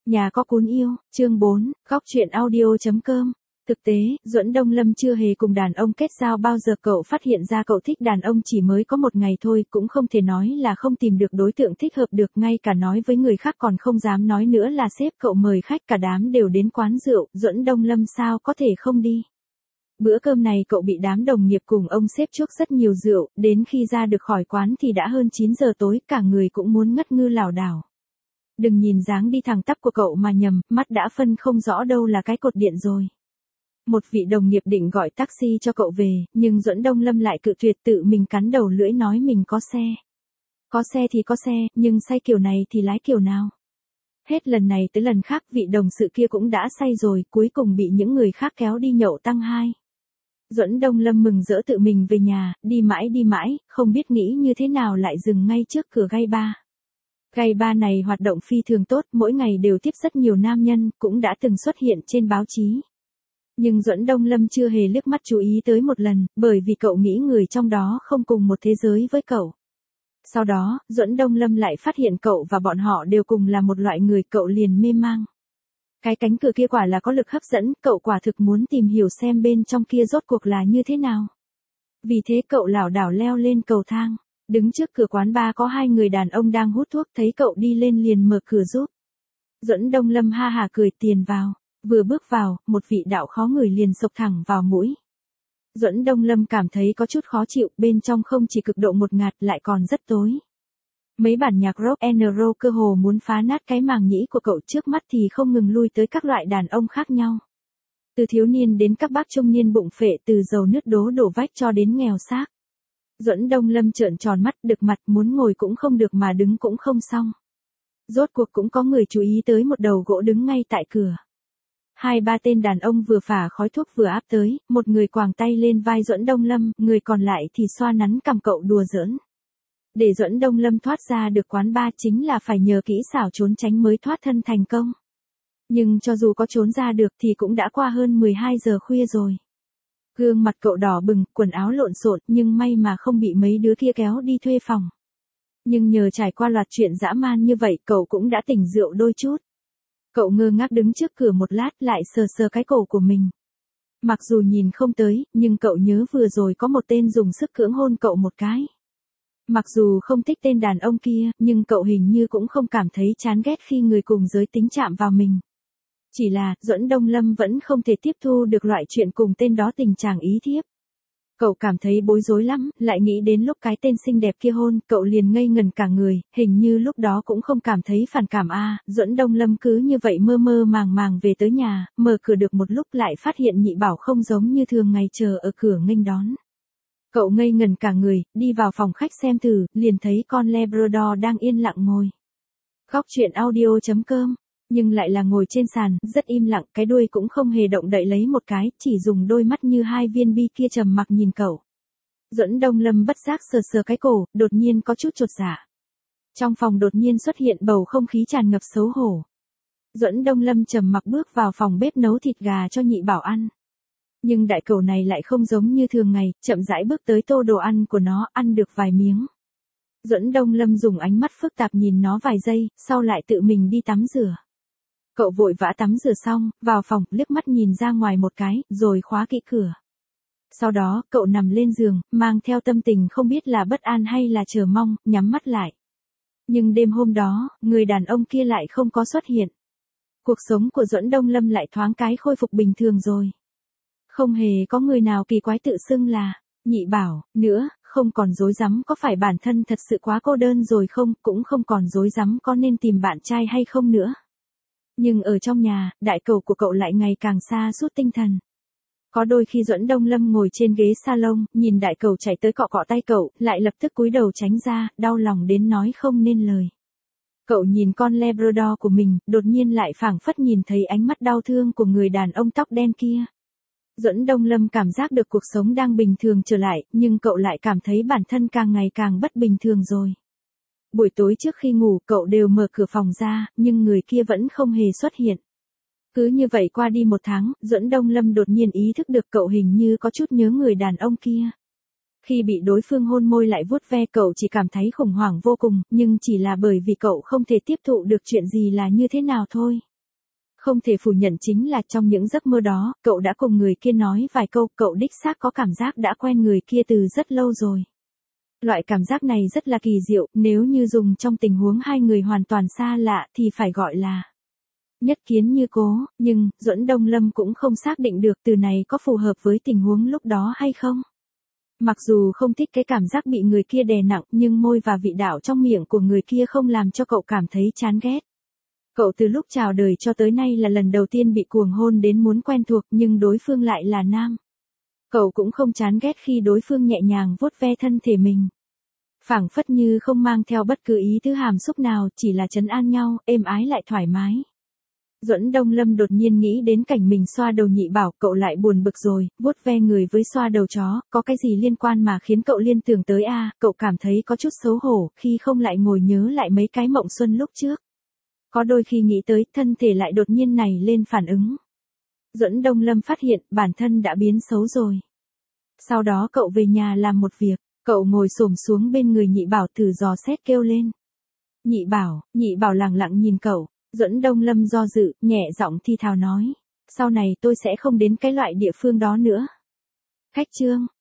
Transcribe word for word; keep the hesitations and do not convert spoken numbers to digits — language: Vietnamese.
Nhà có cún yêu, chương bốn, góc chuyện audio chấm com. Thực tế, Duẫn Đông Lâm chưa hề cùng đàn ông kết giao bao giờ. Cậu phát hiện ra cậu thích đàn ông chỉ mới có một ngày thôi, cũng không thể nói là không tìm được đối tượng thích hợp được, ngay cả nói với người khác còn không dám nói nữa là sếp cậu mời khách cả đám đều đến quán rượu, Duẫn Đông Lâm sao có thể không đi. Bữa cơm này cậu bị đám đồng nghiệp cùng ông sếp chuốc rất nhiều rượu, đến khi ra được khỏi quán thì đã hơn chín giờ tối, cả người cũng muốn ngất ngư lảo đảo. Đừng nhìn dáng đi thẳng tắp của cậu mà nhầm, mắt đã phân không rõ đâu là cái cột điện rồi. Một vị đồng nghiệp định gọi taxi cho cậu về, nhưng Duẫn Đông Lâm lại cự tuyệt, tự mình cắn đầu lưỡi nói mình có xe. Có xe thì có xe, nhưng say kiểu này thì lái kiểu nào? Hết lần này tới lần khác vị đồng sự kia cũng đã say rồi, cuối cùng bị những người khác kéo đi nhậu tăng hai. Duẫn Đông Lâm mừng rỡ tự mình về nhà, đi mãi đi mãi, không biết nghĩ như thế nào lại dừng ngay trước cửa gay bar. Gay bar này hoạt động phi thường tốt, mỗi ngày đều tiếp rất nhiều nam nhân, cũng đã từng xuất hiện trên báo chí. Nhưng Duẫn Đông Lâm chưa hề liếc mắt chú ý tới một lần, bởi vì cậu nghĩ người trong đó không cùng một thế giới với cậu. Sau đó, Duẫn Đông Lâm lại phát hiện cậu và bọn họ đều cùng là một loại người, cậu liền mê mang. Cái cánh cửa kia quả là có lực hấp dẫn, cậu quả thực muốn tìm hiểu xem bên trong kia rốt cuộc là như thế nào. Vì thế cậu lảo đảo leo lên cầu thang. Đứng trước cửa quán bar có hai người đàn ông đang hút thuốc, thấy cậu đi lên liền mở cửa giúp. Duẫn Đông Lâm ha hả cười, tiền vào. Vừa bước vào, một vị đạo khó ngửi liền xộc thẳng vào mũi. Duẫn Đông Lâm cảm thấy có chút khó chịu, bên trong không chỉ cực độ ngột ngạt lại còn rất tối. Mấy bản nhạc rock and roll cơ hồ muốn phá nát cái màng nhĩ của cậu, trước mắt thì không ngừng lui tới các loại đàn ông khác nhau. Từ thiếu niên đến các bác trung niên bụng phệ, từ giàu nứt đố đổ vách cho đến nghèo xác. Duẫn Đông Lâm trợn tròn mắt, đực mặt, muốn ngồi cũng không được mà đứng cũng không xong. Rốt cuộc cũng có người chú ý tới một đầu gỗ đứng ngay tại cửa. Hai ba tên đàn ông vừa phả khói thuốc vừa áp tới, một người quàng tay lên vai Duẫn Đông Lâm, người còn lại thì xoa nắn cằm cậu đùa giỡn. Để Duẫn Đông Lâm thoát ra được quán bar chính là phải nhờ kỹ xảo trốn tránh mới thoát thân thành công. Nhưng cho dù có trốn ra được thì cũng đã qua hơn mười hai giờ khuya rồi. Gương mặt cậu đỏ bừng, quần áo lộn xộn, nhưng may mà không bị mấy đứa kia kéo đi thuê phòng. Nhưng nhờ trải qua loạt chuyện dã man như vậy, cậu cũng đã tỉnh rượu đôi chút. Cậu ngơ ngác đứng trước cửa một lát, lại sờ sờ cái cổ của mình. Mặc dù nhìn không tới, nhưng cậu nhớ vừa rồi có một tên dùng sức cưỡng hôn cậu một cái. Mặc dù không thích tên đàn ông kia, nhưng cậu hình như cũng không cảm thấy chán ghét khi người cùng giới tính chạm vào mình. Chỉ là, Duẫn Đông Lâm vẫn không thể tiếp thu được loại chuyện cùng tên đó tình trạng ý thiếp. Cậu cảm thấy bối rối lắm, lại nghĩ đến lúc cái tên xinh đẹp kia hôn, cậu liền ngây ngần cả người, hình như lúc đó cũng không cảm thấy phản cảm a. À, Duẫn Đông Lâm cứ như vậy mơ mơ màng màng về tới nhà, mở cửa được một lúc lại phát hiện Nhị Bảo không giống như thường ngày chờ ở cửa nghênh đón. Cậu ngây ngần cả người, đi vào phòng khách xem thử, liền thấy con Labrador đang yên lặng ngồi. Góc chuyện audio chấm com. Nhưng lại là ngồi trên sàn, rất im lặng, cái đuôi cũng không hề động đậy lấy một cái, chỉ dùng đôi mắt như hai viên bi kia trầm mặc nhìn cậu. Duẫn Đông Lâm bất giác sờ sờ cái cổ, đột nhiên có chút chột dạ. Trong phòng đột nhiên xuất hiện bầu không khí tràn ngập xấu hổ. Duẫn Đông Lâm trầm mặc bước vào phòng bếp nấu thịt gà cho Nhị Bảo ăn. Nhưng đại cẩu này lại không giống như thường ngày, chậm rãi bước tới tô đồ ăn của nó, ăn được vài miếng. Duẫn Đông Lâm dùng ánh mắt phức tạp nhìn nó vài giây, sau lại tự mình đi tắm rửa. Cậu vội vã tắm rửa xong, vào phòng, liếc mắt nhìn ra ngoài một cái, rồi khóa kỹ cửa. Sau đó, cậu nằm lên giường, mang theo tâm tình không biết là bất an hay là chờ mong, nhắm mắt lại. Nhưng đêm hôm đó, người đàn ông kia lại không có xuất hiện. Cuộc sống của Duẫn Đông Lâm lại thoáng cái khôi phục bình thường rồi. Không hề có người nào kỳ quái tự xưng là Nhị Bảo nữa, không còn rối rắm có phải bản thân thật sự quá cô đơn rồi không, cũng không còn rối rắm có nên tìm bạn trai hay không nữa. Nhưng ở trong nhà, đại cẩu của cậu lại ngày càng sa sút tinh thần. Có đôi khi Duẫn Đông Lâm ngồi trên ghế salon, nhìn đại cẩu chạy tới cọ cọ tay cậu, lại lập tức cúi đầu tránh ra, đau lòng đến nói không nên lời. Cậu nhìn con Labrador của mình, đột nhiên lại phảng phất nhìn thấy ánh mắt đau thương của người đàn ông tóc đen kia. Duẫn Đông Lâm cảm giác được cuộc sống đang bình thường trở lại, nhưng cậu lại cảm thấy bản thân càng ngày càng bất bình thường rồi. Buổi tối trước khi ngủ cậu đều mở cửa phòng ra, nhưng người kia vẫn không hề xuất hiện. Cứ như vậy qua đi một tháng, Duẫn Đông Lâm đột nhiên ý thức được cậu hình như có chút nhớ người đàn ông kia. Khi bị đối phương hôn môi lại vuốt ve cậu chỉ cảm thấy khủng hoảng vô cùng, nhưng chỉ là bởi vì cậu không thể tiếp thụ được chuyện gì là như thế nào thôi. Không thể phủ nhận chính là trong những giấc mơ đó, cậu đã cùng người kia nói vài câu, cậu đích xác có cảm giác đã quen người kia từ rất lâu rồi. Loại cảm giác này rất là kỳ diệu, nếu như dùng trong tình huống hai người hoàn toàn xa lạ thì phải gọi là nhất kiến như cố, nhưng Duẫn Đông Lâm cũng không xác định được từ này có phù hợp với tình huống lúc đó hay không. Mặc dù không thích cái cảm giác bị người kia đè nặng, nhưng môi và vị đạo trong miệng của người kia không làm cho cậu cảm thấy chán ghét. Cậu từ lúc chào đời cho tới nay là lần đầu tiên bị cuồng hôn đến muốn quen thuộc, nhưng đối phương lại là nam. Cậu cũng không chán ghét khi đối phương nhẹ nhàng vuốt ve thân thể mình. Phảng phất như không mang theo bất cứ ý thứ hàm xúc nào, chỉ là trấn an nhau, êm ái lại thoải mái. Duẫn Đông Lâm đột nhiên nghĩ đến cảnh mình xoa đầu Nhị Bảo, cậu lại buồn bực rồi, vuốt ve người với xoa đầu chó, có cái gì liên quan mà khiến cậu liên tưởng tới a? À, cậu cảm thấy có chút xấu hổ khi không lại ngồi nhớ lại mấy cái mộng xuân lúc trước. Có đôi khi nghĩ tới, thân thể lại đột nhiên này lên phản ứng. Duẫn Đông Lâm phát hiện bản thân đã biến xấu rồi. Sau đó cậu về nhà làm một việc, cậu ngồi xổm xuống bên người Nhị Bảo thử dò xét kêu lên. Nhị Bảo, Nhị Bảo lẳng lặng nhìn cậu. Duẫn Đông Lâm do dự, nhẹ giọng thi thào nói. Sau này tôi sẽ không đến cái loại địa phương đó nữa. Khách trương,